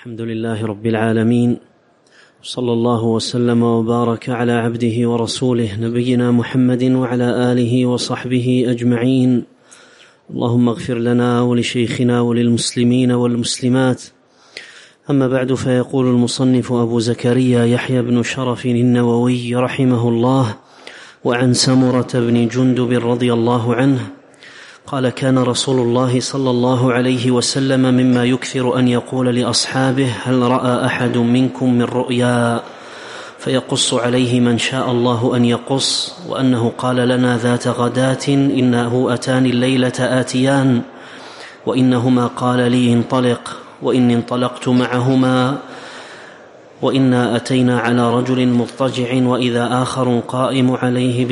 الحمد لله رب العالمين، صلى الله وسلم وبارك على عبده ورسوله نبينا محمد وعلى آله وصحبه أجمعين. اللهم اغفر لنا ولشيخنا وللمسلمين والمسلمات. أما بعد، فيقول المصنف أبو زكريا يحيى بن شرف النووي رحمه الله: وعن سمرة بن جندب رضي الله عنه قال: كان رسول الله صلى الله عليه وسلم مما يكثر أن يقول لأصحابه: هل رأى أحد منكم من رؤيا؟ فيقص عليه من شاء الله أن يقص، وأنه قال لنا ذات غداة: إنه أتاني الليلة آتيان، وإنهما قال لي انطلق، وإني انطلقت معهما، وإنا أتينا على رجل مضطجع وإذا آخر قائم عليه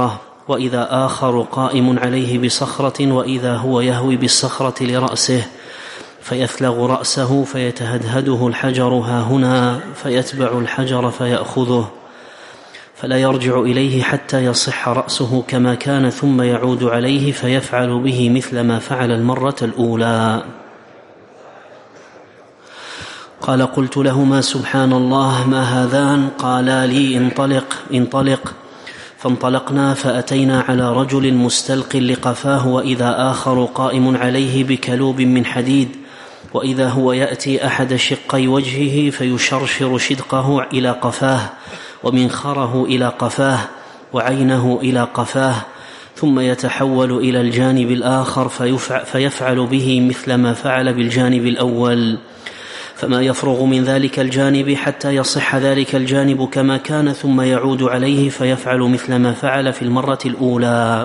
بصخرة وإذا هو يهوي بالصخرة لرأسه، فيثلغ رأسه فيتهدهده الحجر هاهنا، فيتبع الحجر فيأخذه فلا يرجع إليه حتى يصح رأسه كما كان، ثم يعود عليه فيفعل به مثل ما فعل المرة الأولى. قال: قلت لهما: سبحان الله، ما هذان؟ قالا لي: انطلق. فانطلقنا فأتينا على رجل مستلق لقفاه، وإذا آخر قائم عليه بكلوب من حديد، وإذا هو يأتي أحد شقي وجهه فيشرشر شدقه إلى قفاه، ومنخره إلى قفاه، وعينه إلى قفاه، ثم يتحول إلى الجانب الآخر فيفعل به مثل ما فعل بالجانب الأول، فما يفرغ من ذلك الجانب حتى يصح ذلك الجانب كما كان، ثم يعود عليه فيفعل مثل ما فعل في المرة الأولى.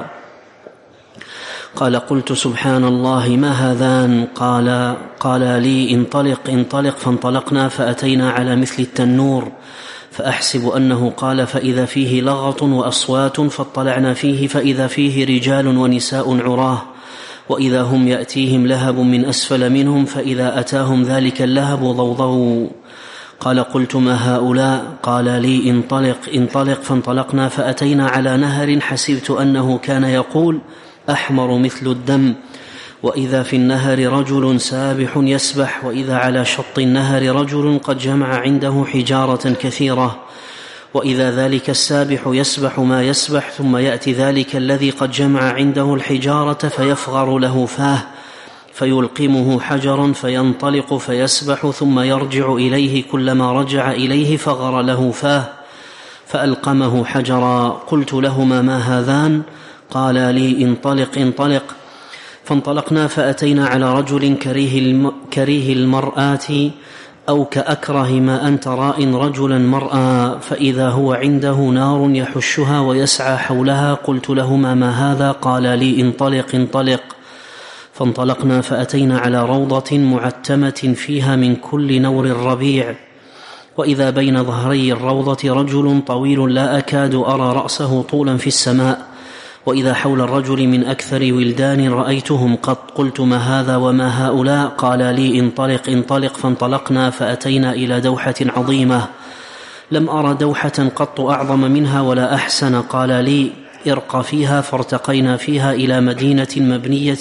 قال: قلت: سبحان الله، ما هذان؟ قال لي: انطلق. فانطلقنا فأتينا على مثل التنور، فأحسب أنه قال: فإذا فيه لغط وأصوات، فاطلعنا فيه فإذا فيه رجال ونساء عراه، وإذا هم يأتيهم لهب من أسفل منهم، فإذا أتاهم ذلك اللهب ضوضوا. قال: قلت: ما هؤلاء؟ قال لي: انطلق. فانطلقنا فأتينا على نهر، حسبت أنه كان يقول: أحمر مثل الدم، وإذا في النهر رجل سابح يسبح، وإذا على شط النهر رجل قد جمع عنده حجارة كثيرة، وإذا ذلك السابح يسبح ما يسبح، ثم يأتي ذلك الذي قد جمع عنده الحجارة فيفغر له فاه، فيلقمه حجرا فينطلق فيسبح، ثم يرجع إليه، كلما رجع إليه فغر له فاه فألقمه حجرا. قلت لهما: ما هذان؟ قال لي: انطلق. فانطلقنا فأتينا على رجل كريه المرآة، أو كأكره ما أنت راء رجلا مرأى، فإذا هو عنده نار يحشها ويسعى حولها. قلت لهما: ما هذا؟ قال لي: انطلق. فانطلقنا فأتينا على روضة معتمة فيها من كل نور الربيع، وإذا بين ظهري الروضة رجل طويل لا أكاد أرى رأسه طولا في السماء، وإذا حول الرجل من أكثر ولدان رأيتهم قط. قلت: ما هذا وما هؤلاء؟ قال لي: انطلق. فانطلقنا فأتينا إلى دوحة عظيمة، لم أرى دوحة قط أعظم منها ولا أحسن. قال لي: ارق فيها. فارتقينا فيها إلى مدينة مبنية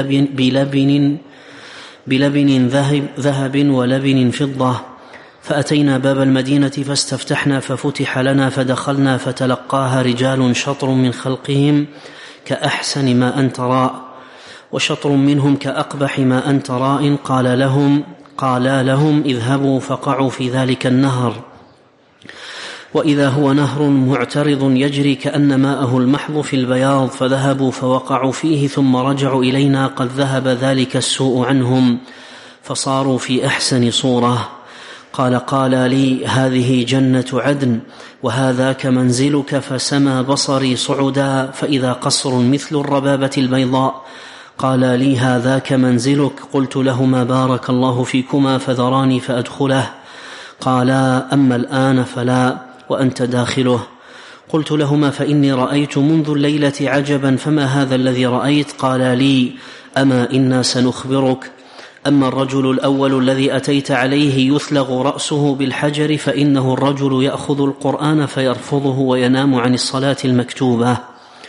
بلبن ذهب ولبن فضة، فأتينا باب المدينة فاستفتحنا، ففتح لنا، فدخلنا، فتلقاها رجال شطر من خلقهم كأحسن ما أنت راء، وشطر منهم كأقبح ما أنت راء. قالا لهم: اذهبوا فقعوا في ذلك النهر، وإذا هو نهر معترض يجري كأن ماءه المحض في البياض، فذهبوا فوقعوا فيه، ثم رجعوا إلينا قد ذهب ذلك السوء عنهم، فصاروا في أحسن صورة. قال لي: هذه جنة عدن، وهذاك منزلك. فسمى بصري صعدا، فإذا قصر مثل الربابة البيضاء. قال لي: هذاك منزلك. قلت لهما: بارك الله فيكما، فذراني فأدخله. قالا: أما الآن فلا، وأنت داخله. قلت لهما: فإني رأيت منذ الليلة عجبا، فما هذا الذي رأيت؟ قال لي: أما إنا سنخبرك. أما الرجل الأول الذي أتيت عليه يثلغ رأسه بالحجر، فإنه الرجل يأخذ القرآن فيرفضه وينام عن الصلاة المكتوبة.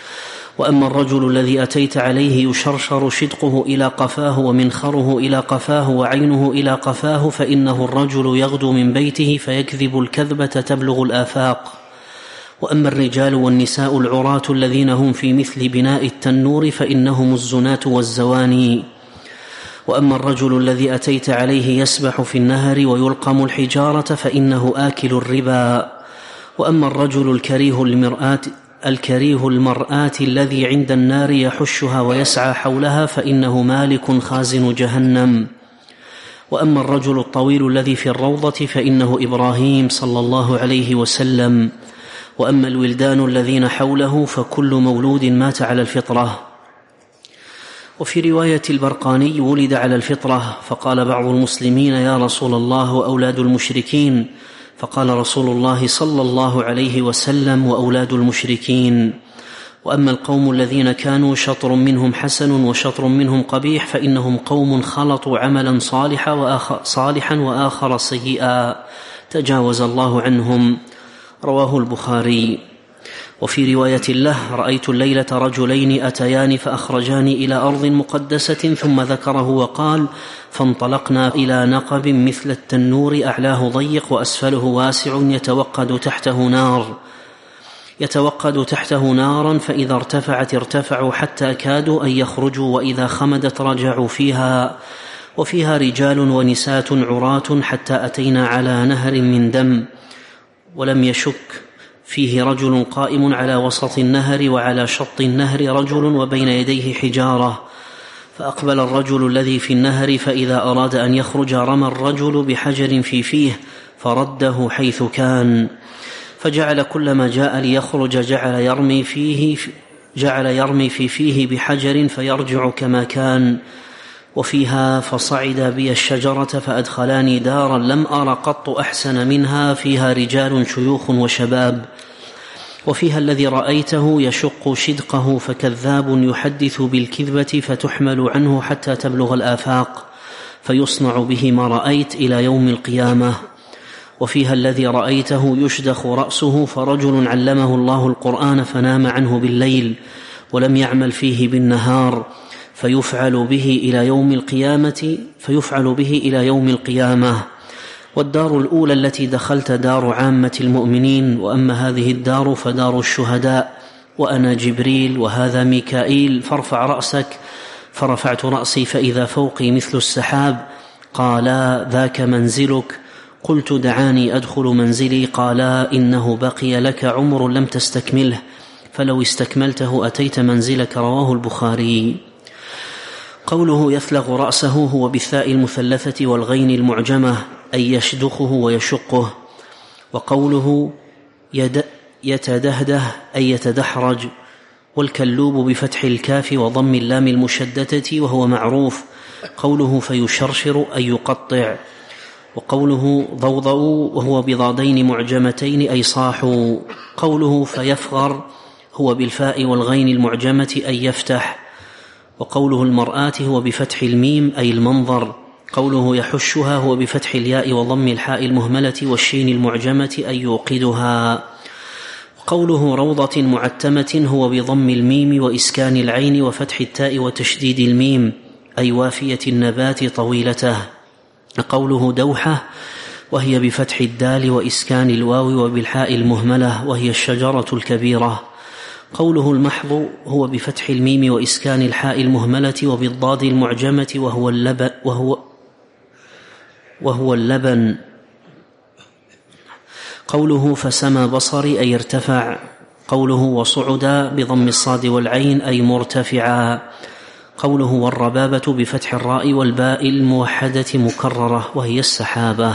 وأما الرجل الذي أتيت عليه يشرشر شدقه إلى قفاه ومنخره إلى قفاه وعينه إلى قفاه فإنه الرجل يغدو من بيته فيكذب الكذبة تبلغ الآفاق. وأما الرجال والنساء العراة الذين هم في مثل بناء التنور فإنهم الزناة والزواني. وأما الرجل الذي أتيت عليه يسبح في النهر ويلقم الحجارة فإنه آكل الربا. وأما الرجل الكريه المرآة الذي عند النار يحشها ويسعى حولها فإنه مالك خازن جهنم. وأما الرجل الطويل الذي في الروضة فإنه إبراهيم صلى الله عليه وسلم. وأما الولدان الذين حوله فكل مولود مات على الفطرة. وفي رواية البرقاني ولد على الفطرة، فقال بعض المسلمين يا رسول الله وأولاد المشركين، فقال رسول الله صلى الله عليه وسلم وأولاد المشركين. وأما القوم الذين كانوا شطر منهم حسن وشطر منهم قبيح فإنهم قوم خلطوا عملا صالحا وآخر سيئا تجاوز الله عنهم. رواه البخاري. وفي رواية له رأيت الليلة رجلين أتيان فأخرجاني إلى أرض مقدسة ثم ذكره وقال فانطلقنا إلى نقب مثل التنور أعلاه ضيق وأسفله واسع يتوقد تحته نارا فإذا ارتفعت ارتفعوا حتى كادوا أن يخرجوا وإذا خمدت رجعوا فيها. وفيها رجال ونساة عراة حتى أتينا على نهر من دم ولم يشك فيه رجل قائم على وسط النهر وعلى شط النهر رجل وبين يديه حجارة. فأقبل الرجل الذي في النهر فإذا أراد أن يخرج رمى الرجل بحجر في فيه فرده حيث كان، فجعل كلما جاء ليخرج جعل يرمي في فيه بحجر فيرجع كما كان. وفيها فصعد بي الشجرة فأدخلاني دارا لم أر قط أحسن منها فيها رجال شيوخ وشباب. وفيها الذي رأيته يشق شدقه فكذاب يحدث بالكذبة فتحمل عنه حتى تبلغ الآفاق فيصنع به ما رأيت إلى يوم القيامة. وفيها الذي رأيته يشدخ رأسه فرجل علمه الله القرآن فنام عنه بالليل ولم يعمل فيه بالنهار فيفعل به إلى يوم القيامة. والدار الأولى التي دخلت دار عامة المؤمنين، وأما هذه الدار فدار الشهداء، وأنا جبريل وهذا ميكائيل فارفع رأسك. فرفعت رأسي فإذا فوقي مثل السحاب. قالا ذاك منزلك. قلت دعاني أدخل منزلي. قالا إنه بقي لك عمر لم تستكمله فلو استكملته أتيت منزلك. رواه البخاري. قوله يثلغ رأسه هو بالثاء المثلثة والغين المعجمة أي يشدخه ويشقه. وقوله يتدهده أي يتدحرج، والكلوب بفتح الكاف وضم اللام المشددة وهو معروف. قوله فيشرشر أي يقطع. وقوله ضوضأوا وهو بضادين معجمتين أي صاحوا. قوله فيفغر هو بالفاء والغين المعجمة أي يفتح. وقوله المرآة هو بفتح الميم أي المنظر. قوله يحشها هو بفتح الياء وضم الحاء المهملة والشين المعجمة أي يوقدها. قوله روضة معتمة هو بضم الميم وإسكان العين وفتح التاء وتشديد الميم أي وافية النبات طويلته. قوله دوحة وهي بفتح الدال وإسكان الواو وبالحاء المهملة وهي الشجرة الكبيرة. قوله المحض هو بفتح الميم وإسكان الحاء المهملة وبالضاد المعجمة وهو اللبن. قوله فسمى بصري أي ارتفع. قوله وصعدا بضم الصاد والعين أي مرتفعا. قوله والربابة بفتح الراء والباء الموحدة مكررة وهي السحابة.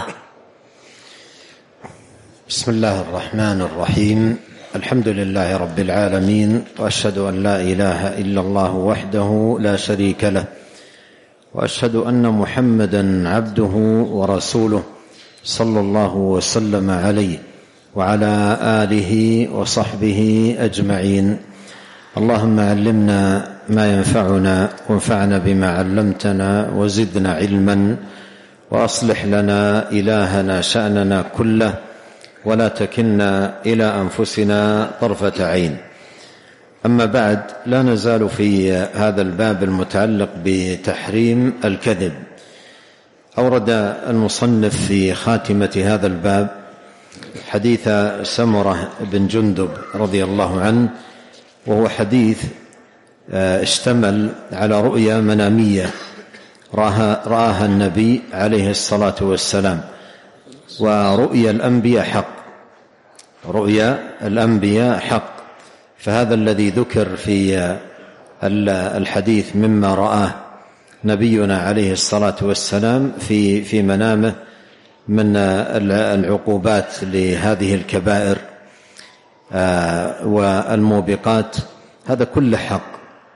بسم الله الرحمن الرحيم. الحمد لله رب العالمين، وأشهد أن لا إله إلا الله وحده لا شريك له، وأشهد أن محمدا عبده ورسوله صلى الله وسلم عليه وعلى آله وصحبه أجمعين. اللهم علمنا ما ينفعنا وانفعنا بما علمتنا وزدنا علما، وأصلح لنا إلهنا شأننا كله ولا تكلنا إلى أنفسنا طرفة عين. أما بعد، لا نزال في هذا الباب المتعلق بتحريم الكذب. أورد المصنف في خاتمة هذا الباب حديث سمرة بن جندب رضي الله عنه، وهو حديث اشتمل على رؤيا منامية رآها النبي عليه الصلاة والسلام. ورؤيا الأنبياء حق، رؤيا الأنبياء حق، فهذا الذي ذكر في الحديث مما رآه نبينا عليه الصلاة والسلام في منامه من العقوبات لهذه الكبائر والموبقات، هذا كله حق.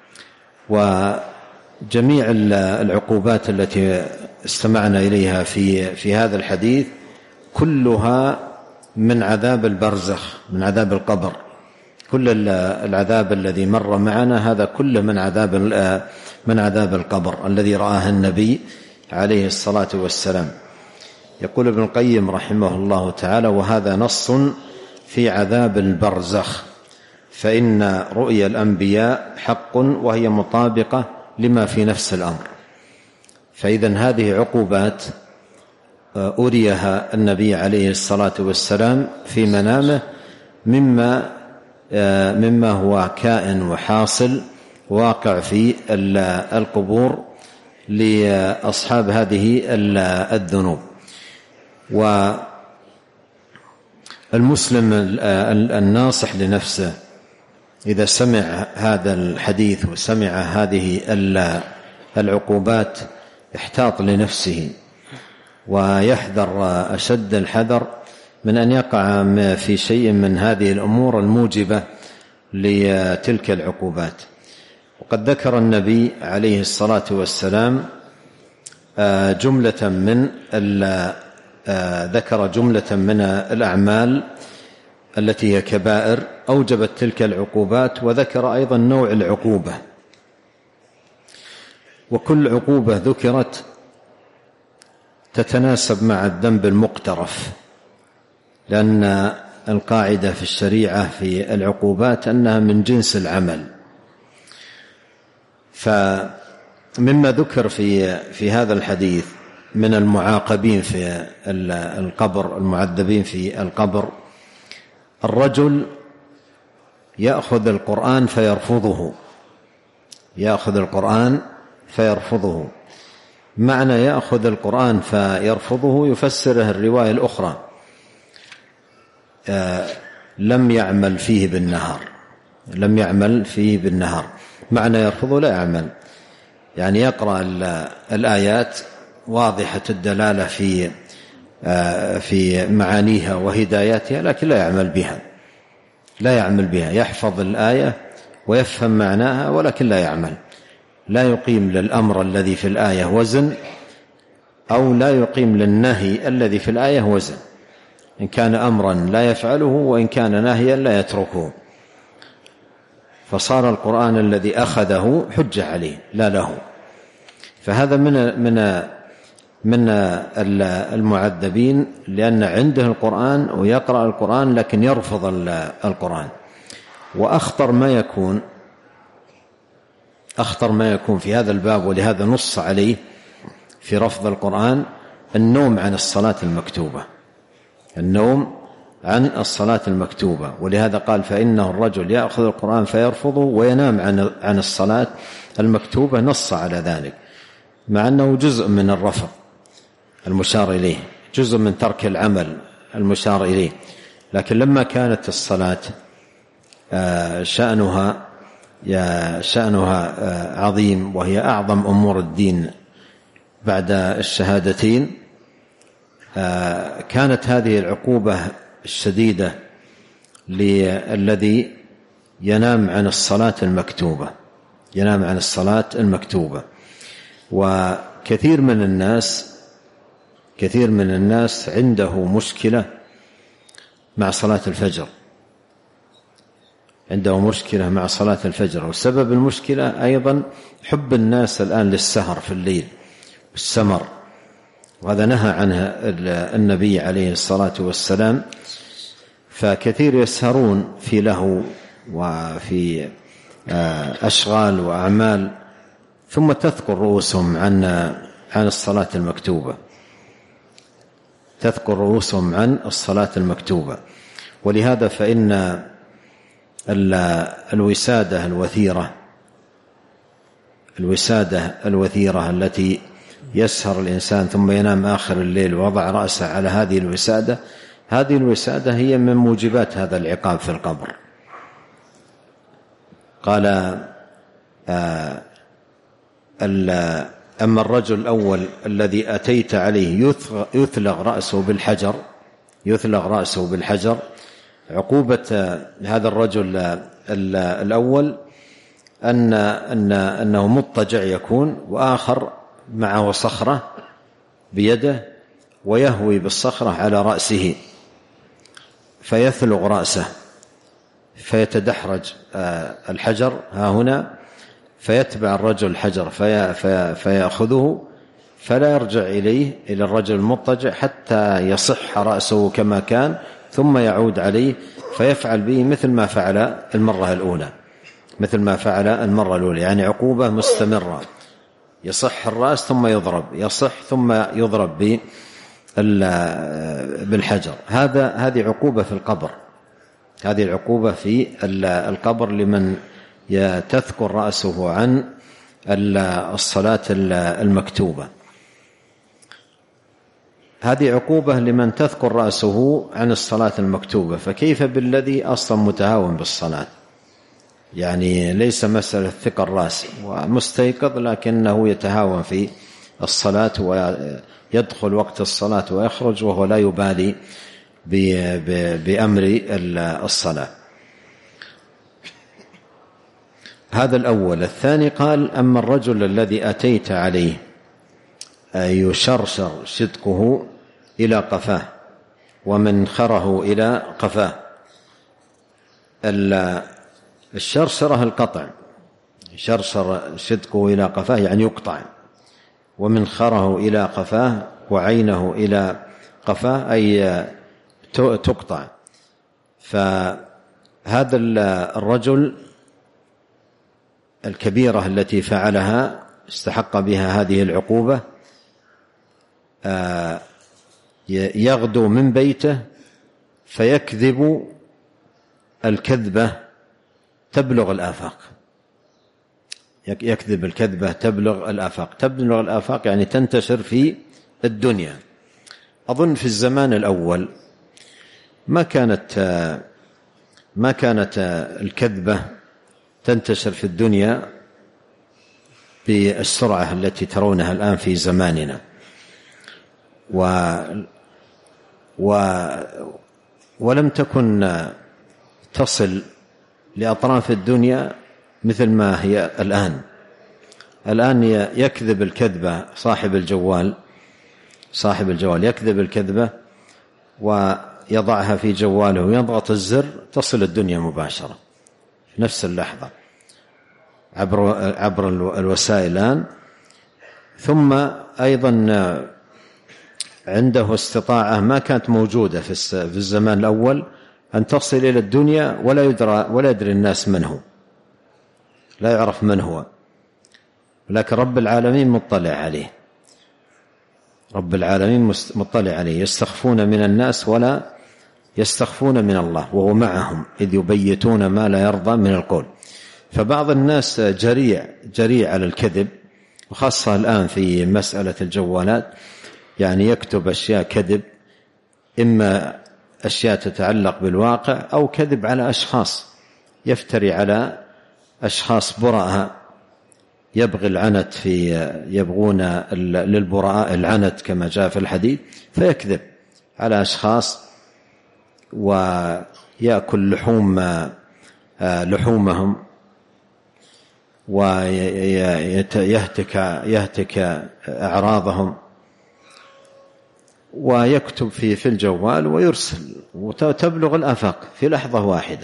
وجميع العقوبات التي استمعنا إليها في هذا الحديث كلها من عذاب البرزخ، من عذاب القبر. كل العذاب الذي مر معنا هذا كله من عذاب القبر الذي رآه النبي عليه الصلاة والسلام. يقول ابن القيم رحمه الله تعالى: وهذا نص في عذاب البرزخ، فإن رؤيا الأنبياء حق وهي مطابقة لما في نفس الأمر. فإذن هذه عقوبات أريها النبي عليه الصلاة والسلام في منامه مما هو كائن وحاصل واقع في القبور لأصحاب هذه الذنوب. والمسلم الناصح لنفسه إذا سمع هذا الحديث وسمع هذه العقوبات احتاط لنفسه ويحذر أشد الحذر من أن يقع في شيء من هذه الأمور الموجبة لتلك العقوبات. وقد ذكر النبي عليه الصلاة والسلام جملة من الأعمال التي هي كبائر أوجبت تلك العقوبات، وذكر أيضا نوع العقوبة، وكل عقوبة ذكرت تتناسب مع الذنب المقترف، لأن القاعدة في الشريعة في العقوبات أنها من جنس العمل. فمما ذكر في هذا الحديث من المعاقبين في القبر، المعذبين في القبر، الرجل يأخذ القرآن فيرفضه. معنى يأخذ القرآن فيرفضه يفسره الرواية الأخرى: لم يعمل فيه بالنهار. معنى يرفضه لا يعمل، يعني يقرأ الآيات واضحة الدلالة في معانيها وهداياتها، لكن لا يعمل بها. يحفظ الآية ويفهم معناها ولكن لا يعمل، لا يقيم للأمر الذي في الآية وزن، أو لا يقيم للنهي الذي في الآية وزن. إن كان أمرا لا يفعله، وإن كان نهيا لا يتركه، فصار القرآن الذي أخذه حجة عليه لا له. فهذا من المعذبين، لأن عنده القرآن ويقرأ القرآن لكن يرفض القرآن. وأخطر ما يكون في هذا الباب، ولهذا نص عليه في رفض القرآن، النوم عن الصلاة المكتوبة. ولهذا قال: فإنه الرجل يأخذ القرآن فيرفضه وينام عن الصلاة المكتوبة. نص على ذلك، مع أنه جزء من الرفض المشار إليه، جزء من ترك العمل المشار إليه. لكن لما كانت الصلاة شأنها عظيم، وهي أعظم أمور الدين بعد الشهادتين، كانت هذه العقوبة الشديدة للذي ينام عن الصلاة المكتوبة. وكثير من الناس عنده مشكلة مع صلاة الفجر، وسبب المشكلة أيضا حب الناس الآن للسهر في الليل والسمر، وهذا نهى عنه النبي عليه الصلاة والسلام. فكثير يسهرون في لهو وفي أشغال وأعمال، ثم تثقل رؤوسهم عن الصلاة المكتوبة، تثقل رؤوسهم عن الصلاة المكتوبة. ولهذا فإن الوسادة الوثيرة التي يسهر الإنسان ثم ينام آخر الليل ووضع رأسه على هذه الوسادة هي من موجبات هذا العقاب في القبر. قال أما الرجل الأول الذي أتيت عليه يثلغ رأسه بالحجر، عقوبة هذا الرجل الأول أنه مضطجع يكون، وآخر معه صخرة بيده ويهوي بالصخرة على رأسه فيثلغ رأسه، فيتدحرج الحجر ها هنا، فيتبع الرجل الحجر فيأخذه، فلا يرجع إلى الرجل المضطجع حتى يصح رأسه كما كان، ثم يعود عليه فيفعل به مثل ما فعل المرة الأولى، يعني عقوبة مستمرة، يصح الرأس ثم يضرب، يصح ثم يضرب بالحجر. هذه عقوبة في القبر، هذه العقوبة في القبر لمن تثقل رأسه عن الصلاة المكتوبة. هذه عقوبة لمن تثقل رأسه عن الصلاة المكتوبة، فكيف بالذي أصلا متهاون بالصلاة؟ يعني ليس مسألة ثقل الرأس ومستيقظ، لكنه يتهاون في الصلاة ويدخل وقت الصلاة ويخرج وهو لا يبالي بأمر الصلاة. هذا الأول. الثاني قال أما الرجل الذي أتيت عليه يشرشر شدقه إلى قفاه ومنخره إلى قفاه. الشرشرة القطع، شرشر شدقه إلى قفاه يعني يقطع، ومنخره إلى قفاه وعينه إلى قفاه أي تقطع. فهذا الرجل الكبيرة التي فعلها استحق بها هذه العقوبة، يغدو من بيته فيكذب الكذبة تبلغ الآفاق، يكذب الكذبة تبلغ الآفاق يعني تنتشر في الدنيا. أظن في الزمان الأول ما كانت الكذبة تنتشر في الدنيا بالسرعة التي ترونها الآن في زماننا، ولم تكن تصل لأطراف الدنيا مثل ما هي الآن يكذب الكذبة صاحب الجوال يكذب الكذبة ويضعها في جواله ويضغط الزر تصل الدنيا مباشرة في نفس اللحظة عبر الوسائل الآن. ثم أيضا عنده استطاعة ما كانت موجودة في الزمان الأول أن تصل إلى الدنيا ولا يدري الناس من هو، لا يعرف من هو، لكن رب العالمين مطلع عليه، يستخفون من الناس ولا يستخفون من الله وهو معهم إذ يبيتون ما لا يرضى من القول. فبعض الناس جريء على الكذب، وخاصة الآن في مسألة الجوالات، يعني يكتب أشياء كذب، إما أشياء تتعلق بالواقع أو كذب على أشخاص، يفتري على أشخاص براء، يبغي العنت يبغون للبراء العنت كما جاء في الحديث، فيكذب على أشخاص ويأكل لحومهم ويهتك أعراضهم، ويكتب في الجوال ويرسل وتبلغ الآفاق في لحظة واحدة.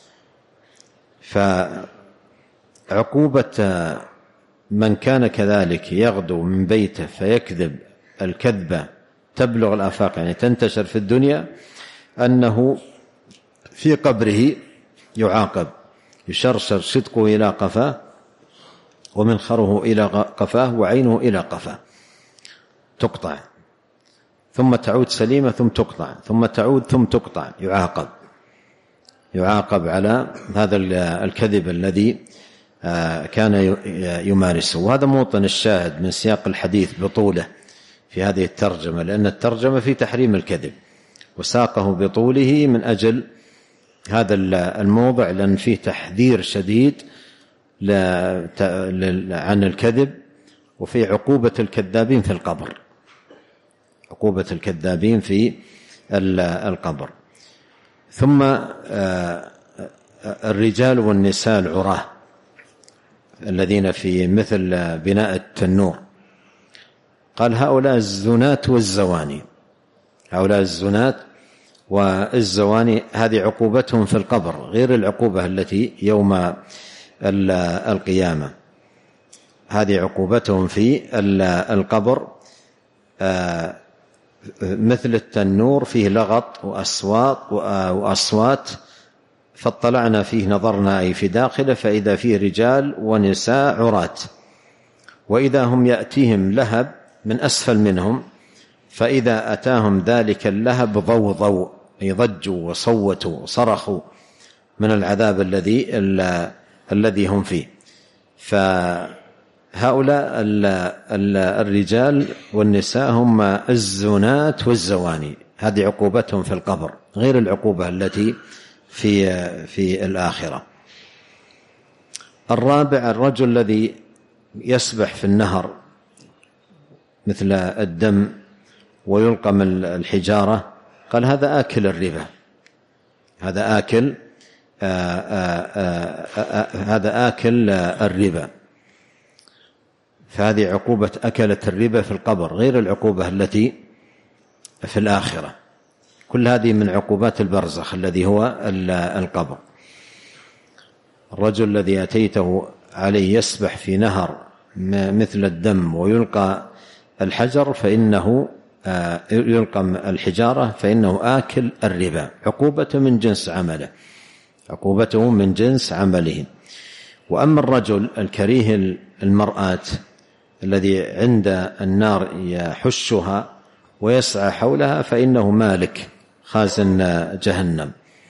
فعقوبة من كان كذلك يغدو من بيته فيكذب الكذبة تبلغ الآفاق يعني تنتشر في الدنيا، أنه في قبره يعاقب يشرشر شدقه إلى قفاه ومنخره إلى قفاه وعينه إلى قفاه، تقطع ثم تعود سليمة ثم تقطع ثم تعود ثم تقطع، يعاقب على هذا الكذب الذي كان يمارسه. وهذا موطن الشاهد من سياق الحديث بطوله في هذه الترجمة، لأن الترجمة في تحريم الكذب، وساقه بطوله من أجل هذا الموضع، لأن فيه تحذير شديد عن الكذب، وفي عقوبة الكذابين في القبر، عقوبة الكذابين في القبر. ثم الرجال والنساء العراة الذين في مثل بناء التنور، قال هؤلاء الزنات والزواني، هؤلاء الزنات والزواني هذه عقوبتهم في القبر غير العقوبة التي يوم القيامة، هذه عقوبتهم في القبر. مثل التنور فيه لغط وأصوات، فاطلعنا فيه نظرنا أي في داخله فإذا فيه رجال ونساء عراة، وإذا هم يأتيهم لهب من أسفل منهم، فإذا أتاهم ذلك اللهب ضوضوا، أي ضجوا وصوتوا وصرخوا من العذاب الذي هم فيه. فهؤلاء الرجال والنساء هم الزنات والزواني، هذه عقوبتهم في القبر غير العقوبة التي في الآخرة. الرابع الرجل الذي يسبح في النهر مثل الدم ويلقم الحجارة، قال هذا آكل الربا، هذا آكل الربا، فهذه عقوبة أكلة الربا في القبر غير العقوبة التي في الآخرة. كل هذه من عقوبات البرزخ الذي هو القبر. الرجل الذي أتيته عليه يسبح في نهر مثل الدم ويلقى الحجر فإنه يلقم الحجارة فإنه آكل الربا، عقوبته من جنس عمله، عقوبته من جنس عمله. وأما الرجل الكريه المرآة الذي عند النار يحشها ويسعى حولها فإنه مالك خازن جهنم.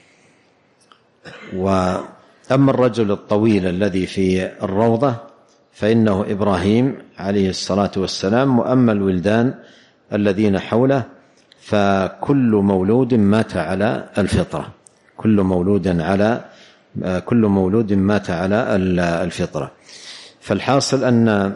وأما الرجل الطويل الذي في الروضة فإنه إبراهيم عليه الصلاة والسلام. وأما الولدان الذين حوله فكل مولود مات على الفطرة، كل مولود مات على الفطرة. فالحاصل أن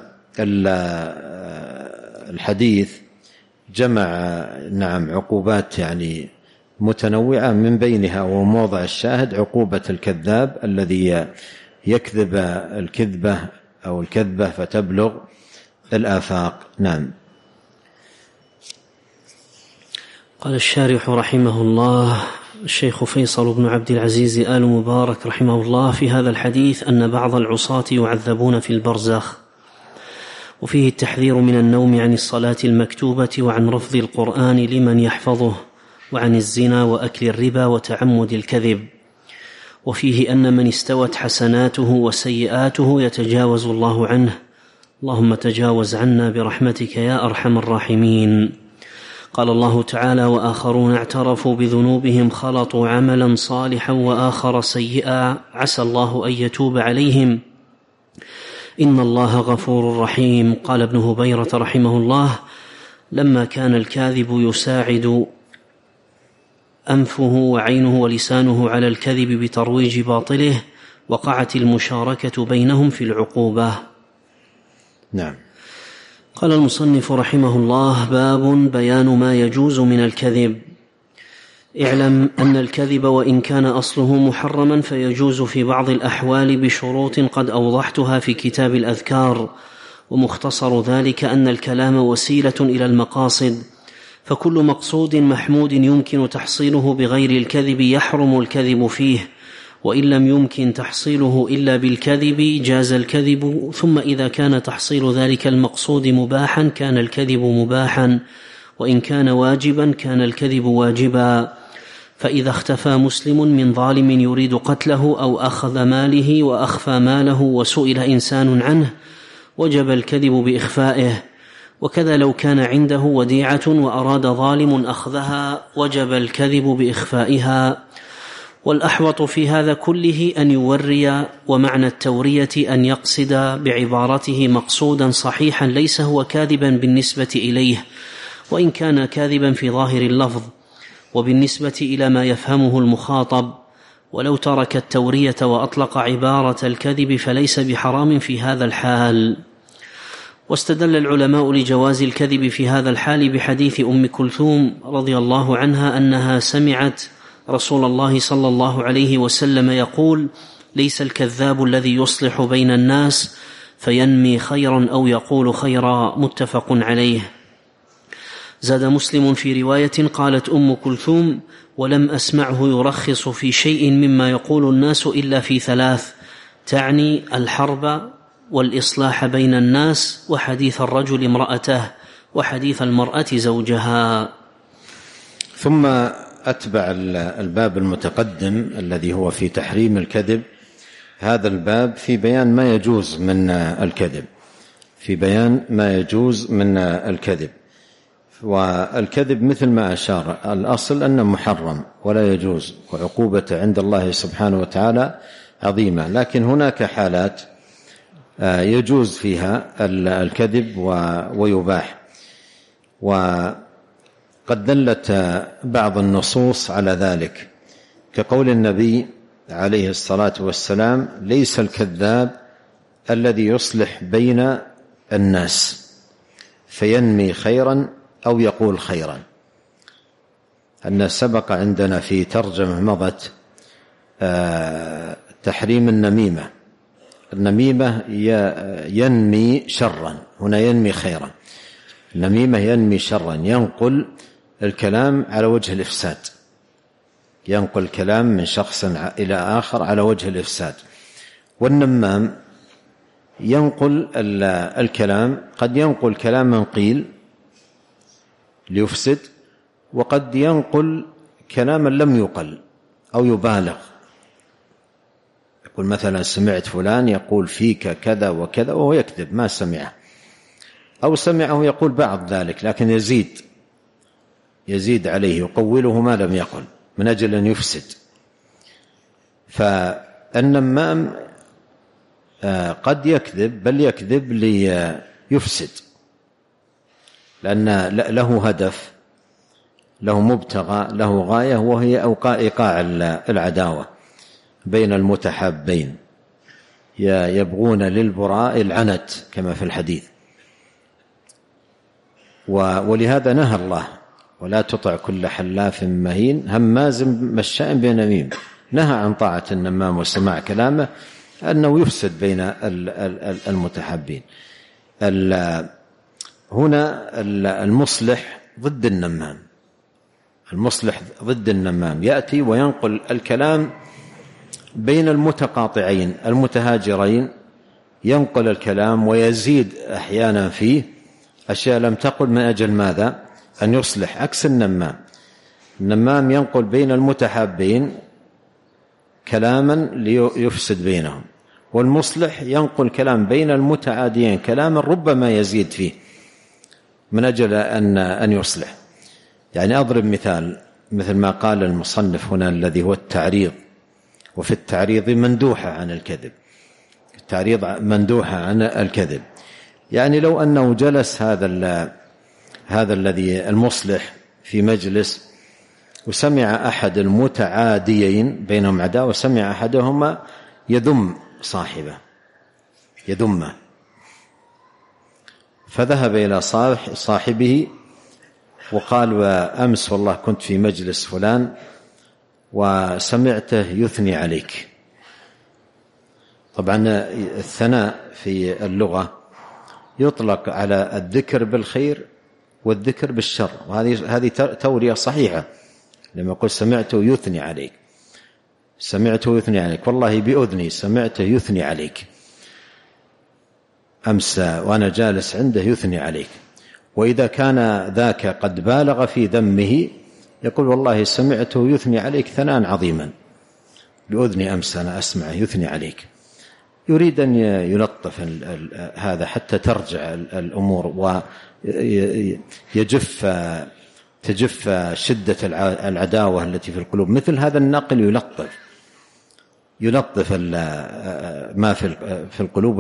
الحديث جمع عقوبات يعني متنوعة، من بينها وموضع الشاهد عقوبة الكذاب الذي يكذب الكذبة أو الكذبة فتبلغ الآفاق. نعم. قال الشارح رحمه الله الشيخ فيصل بن عبد العزيز آل مبارك رحمه الله في هذا الحديث أن بعض العصاة يعذبون في البرزخ، وفيه التحذير من النوم عن الصلاة المكتوبة وعن رفض القرآن لمن يحفظه، وعن الزنا وأكل الربا وتعمد الكذب. وفيه أن من استوت حسناته وسيئاته يتجاوز الله عنه، اللهم تجاوز عنا برحمتك يا أرحم الراحمين. قال الله تعالى وآخرون اعترفوا بذنوبهم خلطوا عملا صالحا وآخر سيئا عسى الله أن يتوب عليهم إن الله غفور رحيم. قال ابن هبيرة رحمه الله لما كان الكاذب يساعد أنفه وعينه ولسانه على الكذب بترويج باطله وقعت المشاركة بينهم في العقوبة. نعم. قال المصنف رحمه الله باب بيان ما يجوز من الكذب. اعلم أن الكذب وإن كان أصله محرما فيجوز في بعض الأحوال بشروط قد أوضحتها في كتاب الأذكار، ومختصر ذلك أن الكلام وسيلة إلى المقاصد، فكل مقصود محمود يمكن تحصيله بغير الكذب يحرم الكذب فيه، وإن لم يمكن تحصيله إلا بالكذب جاز الكذب. ثم إذا كان تحصيل ذلك المقصود مباحا كان الكذب مباحا، وإن كان واجبا كان الكذب واجبا. فإذا اختفى مسلم من ظالم يريد قتله أو أخذ ماله وأخفى ماله وسئل إنسان عنه وجب الكذب بإخفائه، وكذا لو كان عنده وديعة وأراد ظالم أخذها وجب الكذب بإخفائها. والأحوط في هذا كله أن يوري، ومعنى التورية أن يقصد بعبارته مقصودا صحيحا ليس هو كاذبا بالنسبة إليه، وإن كان كاذبا في ظاهر اللفظ وبالنسبة إلى ما يفهمه المخاطب. ولو ترك التورية وأطلق عبارة الكذب فليس بحرام في هذا الحال. واستدل العلماء لجواز الكذب في هذا الحال بحديث أم كلثوم رضي الله عنها أنها سمعت رسول الله صلى الله عليه وسلم يقول: ليس الكذاب الذي يصلح بين الناس فينمي خيرا أو يقول خيرا، متفق عليه. زاد مسلم في رواية قالت أم كلثوم: ولم أسمعه يرخص في شيء مما يقول الناس إلا في ثلاث، تعني الحرب والإصلاح بين الناس وحديث الرجل امرأته وحديث المرأة زوجها. ثم أتبع الباب المتقدم الذي هو في تحريم الكذب هذا الباب في بيان ما يجوز من الكذب، في بيان ما يجوز من الكذب. والكذب مثل ما أشار الأصل أنه محرم ولا يجوز، وعقوبته عند الله سبحانه وتعالى عظيمة، لكن هناك حالات يجوز فيها الكذب ويباح. وقد دلت بعض النصوص على ذلك، كقول النبي عليه الصلاة والسلام: ليس الكذاب الذي يصلح بين الناس فينمي خيرا أو يقول خيرا. أن سبق عندنا في ترجمة مضت تحريم النميمة. النميمة ينمي شرا، هنا ينمي خيرا. النميمة ينمي شرا، ينقل الكلام على وجه الإفساد، ينقل الكلام من شخص إلى آخر على وجه الإفساد. والنمام ينقل الكلام، قد ينقل كلاما قيل ليفسد، وقد ينقل كلاما لم يقل أو يبالغ. يقول مثلا: سمعت فلان يقول فيك كذا وكذا، وهو يكذب ما سمعه، أو سمعه يقول بعض ذلك لكن يزيد عليه، يقوله ما لم يقل من أجل أن يفسد. فالنمام قد يكذب، بل يكذب ليفسد، لأن له هدف، له مبتغى، له غاية، وهي إيقاع العداوة بين المتحابين، يبغون للبراء العنت كما في الحديث. ولهذا نهى الله: ولا تطع كل حلاف مهين هماز مشاء بنميم. نهى عن طاعة النمام وسماع كلامه، أنه يفسد بين المتحابين. هنا المصلح ضد النمام، المصلح ضد النمام يأتي وينقل الكلام بين المتقاطعين المتهاجرين، ينقل الكلام ويزيد أحيانا فيه أشياء لم تقل من أجل ماذا؟ أن يصلح. عكس النمام ينقل بين المتحابين كلاما ليفسد بينهم، والمصلح ينقل كلام بين المتعاديين كلاما ربما يزيد فيه من أجل أن يصلح. يعني أضرب مثال، مثل ما قال المصنف هنا الذي هو التعريض، وفي التعريض مندوحة عن الكذب، التعريض مندوحة عن الكذب. يعني لو أنه جلس هذا الذي المصلح في مجلس وسمع أحد المتعاديين بينهم عداوة، وسمع أحدهما يذم صاحبه، يذمه، فذهب إلى صاحبه وقال: وأمس والله كنت في مجلس فلان وسمعته يثني عليك. طبعا الثناء في اللغة يطلق على الذكر بالخير والذكر بالشر، وهذه تورية صحيحة. لما يقول سمعته يثني عليك، سمعته يثني عليك، والله بأذني سمعته يثني عليك، أمس وأنا جالس عنده يثني عليك. وإذا كان ذاك قد بالغ في ذمه يقول والله سمعته يثني عليك ثناء عظيما، بأذني أمس أنا أسمعه يثني عليك. يريد أن يلطف هذا حتى ترجع الأمور تجف شدة العداوة التي في القلوب. مثل هذا النقل يلطف ما في القلوب،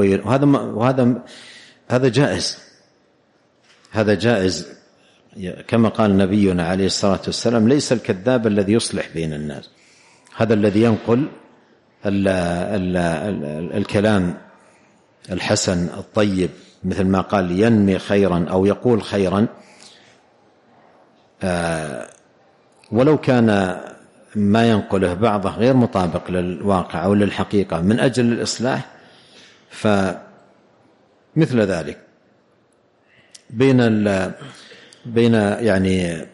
وهذا جائز. هذا جائز كما قال نبينا عليه الصلاة والسلام: ليس الكذاب الذي يصلح بين الناس، هذا الذي ينقل الكلام الحسن الطيب، مثل ما قال ينمي خيرا أو يقول خيرا، ولو كان ما ينقله بعضه غير مطابق للواقع أو للحقيقة من أجل الإصلاح، فمثل ذلك بين يعني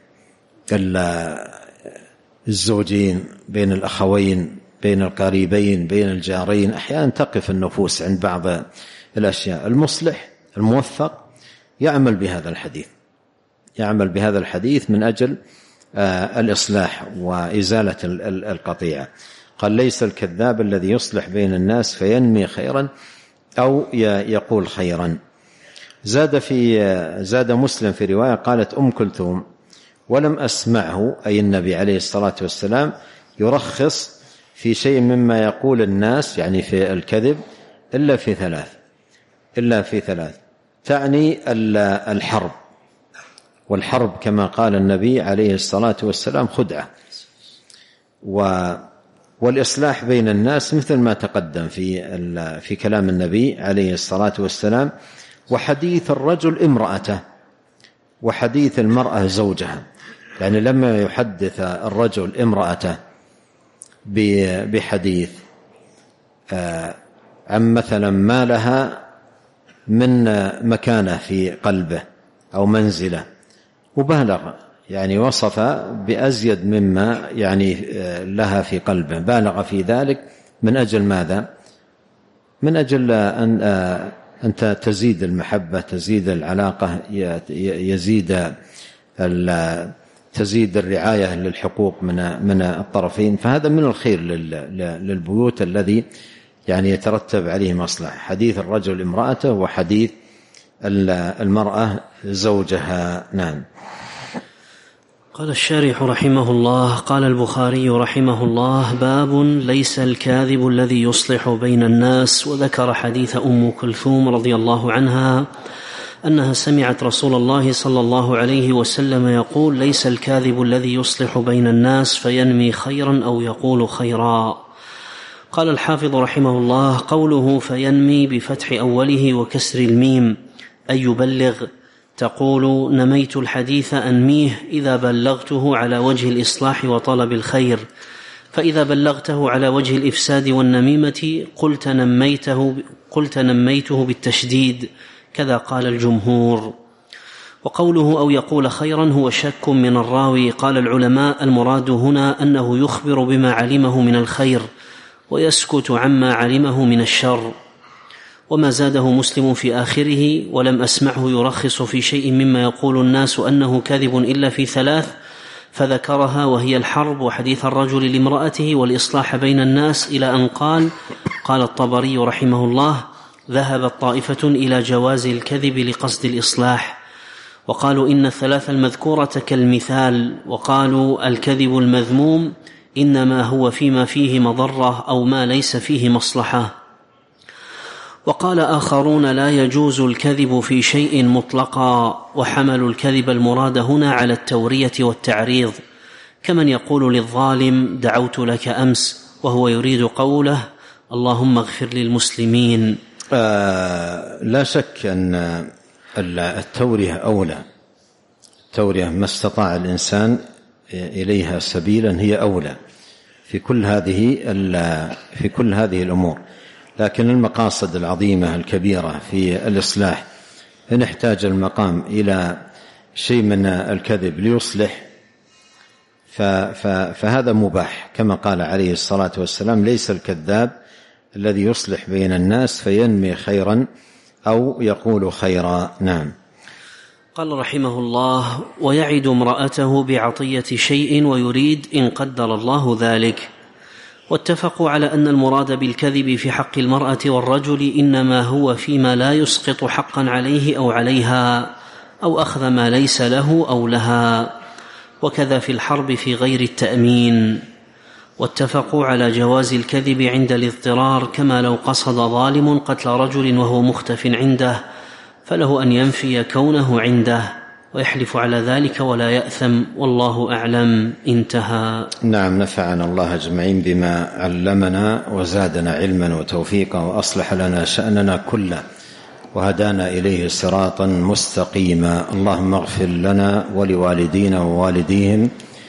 الزوجين، بين الأخوين، بين القريبين، بين الجارين، أحيانا تقف النفوس عند بعض الأشياء. المصلح الموفق يعمل بهذا الحديث من أجل الإصلاح وإزالة القطيعة. قال: ليس الكذاب الذي يصلح بين الناس فينمي خيرا أو يقول خيرا. زاد مسلم في رواية قالت أم كلثوم: ولم أسمعه، أي النبي عليه الصلاة والسلام، يرخص في شيء مما يقول الناس، يعني في الكذب، إلا في ثلاث، تعني الحرب، والحرب كما قال النبي عليه الصلاة والسلام خدعة، والإصلاح بين الناس مثل ما تقدم في كلام النبي عليه الصلاة والسلام، وحديث الرجل امرأته وحديث المرأة زوجها. يعني لما يحدث الرجل امرأته بحديث عن مثلا ما لها من مكانة في قلبه أو منزلة، وبالغ، يعني وصف بأزيد مما يعني لها في قلبه، بالغ في ذلك من أجل ماذا؟ من أجل أن تزيد المحبة، تزيد العلاقة، تزيد الرعاية للحقوق من الطرفين. فهذا من الخير للبيوت الذي يعني يترتب عليه مصلحة، حديث الرجل امرأته وحديث المرأة زوجها. نعم. قال الشارح رحمه الله: قال البخاري رحمه الله: باب ليس الكاذب الذي يصلح بين الناس. وذكر حديث أم كلثوم رضي الله عنها أنها سمعت رسول الله صلى الله عليه وسلم يقول: ليس الكاذب الذي يصلح بين الناس فينمي خيرا أو يقول خيرا. قال الحافظ رحمه الله: قوله فينمي بفتح أوله وكسر الميم أي يبلغ. تقول: نميت الحديث أنميه إذا بلغته على وجه الإصلاح وطلب الخير، فإذا بلغته على وجه الإفساد والنميمة قلت نميته بالتشديد، كذا قال الجمهور. وقوله أو يقول خيرا هو شك من الراوي. قال العلماء: المراد هنا أنه يخبر بما علمه من الخير ويسكت عما علمه من الشر. وما زاده مسلم في آخره: ولم أسمعه يرخص في شيء مما يقول الناس أنه كاذب إلا في ثلاث، فذكرها وهي الحرب وحديث الرجل لامرأته والإصلاح بين الناس، إلى أن قال الطبري رحمه الله: ذهبت طائفة إلى جواز الكذب لقصد الإصلاح، وقالوا إن الثلاث المذكورة كالمثال، وقالوا الكذب المذموم إنما هو فيما فيه مضرة أو ما ليس فيه مصلحة. وقال آخرون: لا يجوز الكذب في شيء مطلقا، وحملوا الكذب المراد هنا على التورية والتعريض، كمن يقول للظالم: دعوت لك أمس، وهو يريد قوله: اللهم اغفر للمسلمين. لا شك أن التورية أولى، التورية ما استطاع الإنسان إليها سبيلا هي أولى في كل هذه الأمور. لكن المقاصد العظيمة الكبيرة في الإصلاح، إن احتاج المقام إلى شيء من الكذب ليصلح فهذا مباح، كما قال عليه الصلاة والسلام: ليس الكذاب الذي يصلح بين الناس فينمي خيرا أو يقول خيرا. نعم. قال رحمه الله: ويعد امرأته بعطية شيء ويريد إن قدر الله ذلك. واتفقوا على أن المراد بالكذب في حق المرأة والرجل إنما هو فيما لا يسقط حقا عليه أو عليها، أو أخذ ما ليس له أو لها، وكذا في الحرب في غير التأمين. واتفقوا على جواز الكذب عند الاضطرار، كما لو قصد ظالم قتل رجل وهو مختف عنده فله أن ينفي كونه عنده ويحلف على ذلك ولا يأثم، والله أعلم. انتهى. نعم، نفعنا الله أجمعين بما علمنا وزادنا علما وتوفيقا، وأصلح لنا شأننا كله وهدانا إليه صراطا مستقيما. اللهم اغفر لنا ولوالدينا ووالديهم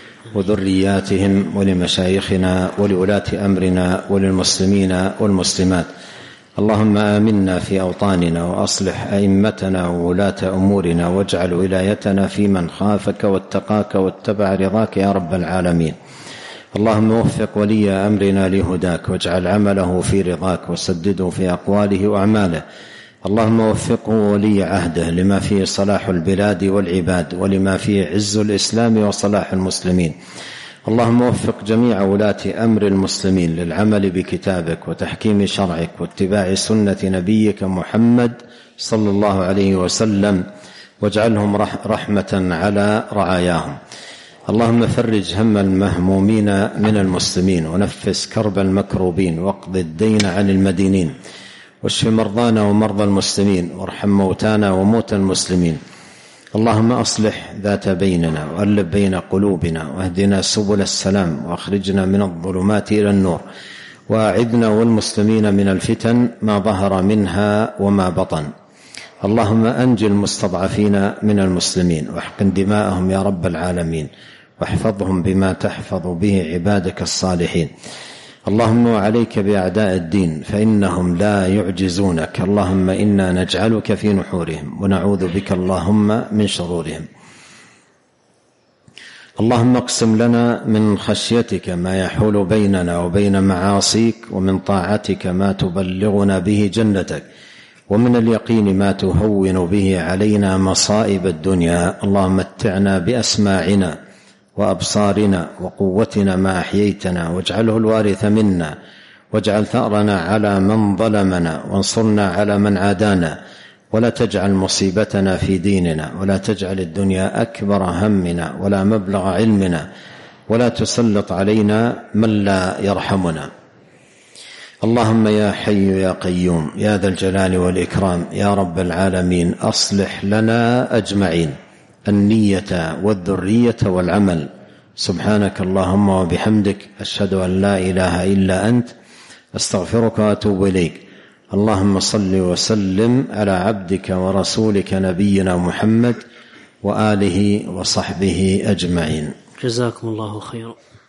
وذرياتهم ولمشايخنا ولولاة أمرنا وللمسلمين والمسلمات. اللهم آمنا في أوطاننا وأصلح أئمتنا وولاة أمورنا، واجعل ولايتنا في من خافك واتقاك واتبع رضاك يا رب العالمين. اللهم وفق ولي أمرنا لهداك، واجعل عمله في رضاك، وسدده في أقواله وأعماله. اللهم وفقه ولي عهده لما فيه صلاح البلاد والعباد، ولما فيه عز الإسلام وصلاح المسلمين. اللهم وفق جميع ولاة أمر المسلمين للعمل بكتابك وتحكيم شرعك واتباع سنة نبيك محمد صلى الله عليه وسلم، واجعلهم رحمة على رعاياهم. اللهم فرج هم المهمومين من المسلمين، ونفس كرب المكروبين، واقض الدين عن المدينين، واشف مرضانا ومرضى المسلمين، وارحم موتانا وموتى المسلمين. اللهم أصلح ذات بيننا، وألف بين قلوبنا، واهدنا سبل السلام، وأخرجنا من الظلمات إلى النور، وأعذنا والمسلمين من الفتن ما ظهر منها وما بطن. اللهم أنجِ المستضعفين من المسلمين، واحقن دماءهم يا رب العالمين، واحفظهم بما تحفظ به عبادك الصالحين. اللهم وعليك بأعداء الدين فإنهم لا يعجزونك. اللهم إنا نجعلك في نحورهم، ونعوذ بك اللهم من شرورهم. اللهم اقسم لنا من خشيتك ما يحول بيننا وبين معاصيك، ومن طاعتك ما تبلغنا به جنتك، ومن اليقين ما تهون به علينا مصائب الدنيا. اللهم متعنا بأسماعنا وأبصارنا وقوتنا ما أحييتنا، واجعله الوارث منا، واجعل ثأرنا على من ظلمنا، وانصرنا على من عادانا، ولا تجعل مصيبتنا في ديننا، ولا تجعل الدنيا أكبر همنا ولا مبلغ علمنا، ولا تسلط علينا من لا يرحمنا. اللهم يا حي يا قيوم يا ذا الجلال والإكرام يا رب العالمين، أصلح لنا أجمعين النية والذرية والعمل. سبحانك اللهم وبحمدك، أشهد أن لا إله إلا أنت، أستغفرك وأتوب إليك. اللهم صل وسلم على عبدك ورسولك نبينا محمد وآله وصحبه أجمعين. جزاكم الله خيرا.